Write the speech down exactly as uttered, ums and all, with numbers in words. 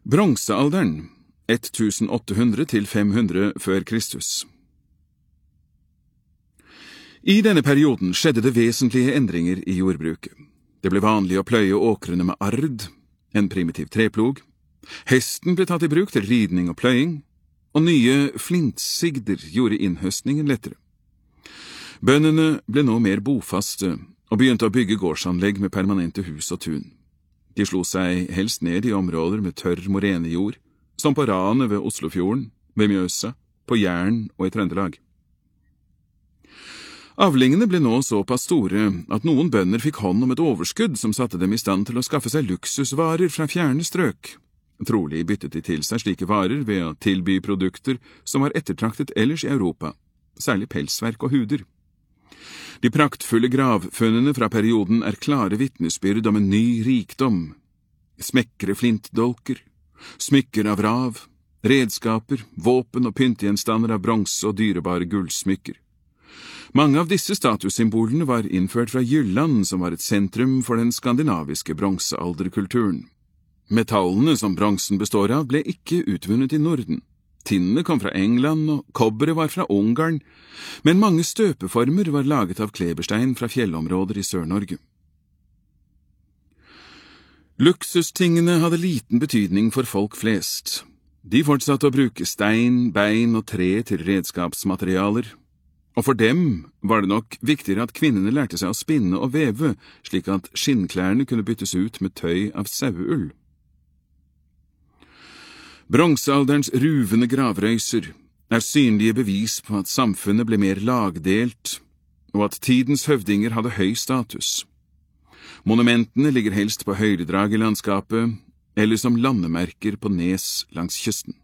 Bronsealderen, åtte hundre til fem hundre før Kristus. I denne perioden skjedde det vesentlige endringer i jordbruket. Det ble vanlig å pløye åkrene med ard, en primitiv treplog. Hesten ble tatt i bruk til ridning og pløying, og nye flintsigder gjorde innhøstningen lettere. Bøndene ble nå mer bofaste og begynte å bygge gårdsanlegg med permanente hus og tun. De slo seg helst ned i områder med tørr morenejord, som på Ranet ved Oslofjorden, ved Mjøsa, på Jæren og i Trøndelag. Avlingene ble nå såpass store at noen bønder fikk hånd om et overskudd som satte dem i stand til å skaffe seg luksusvarer fra fjerne strøk. Trolig byttet de til seg slike varer ved å tilby produkter som var ettertraktet ellers i Europa, særlig pelsverk og huder. De praktfulle gravfunnene fra perioden er klare vitnesbyrd om en ny rikdom. Smekre flintdolker, smykker av rav, redskaper, våpen og pyntegjenstander av bronse og dyrebare gullsmykker. Mange av disse statussymbolene var innført fra Jylland, som var et sentrum for den skandinaviske bronsealderkulturen. Metallene som bronsen består av ble ikke utvunnet i Norden. Tinnene kom fra England, og kobberet var fra Ungarn, men mange støpeformer var laget av kleberstein fra fjellområder i Sør-Norge. Luksustingene hadde liten betydning for folk flest. De fortsatte å bruke stein, bein og tre til redskapsmaterialer, og for dem var det nok viktigere at kvinnene lærte seg å spinne og veve, slik at skinnklærne kunne byttes ut med tøy av saueull. Bronsealderens ruvende gravrøyser er synlige bevis på at samfunnet ble mer lagdelt, og at tidens høvdinger hadde høy status. Monumentene ligger helst på høydedrag i landskapet, eller som landemerker på nes langs kysten.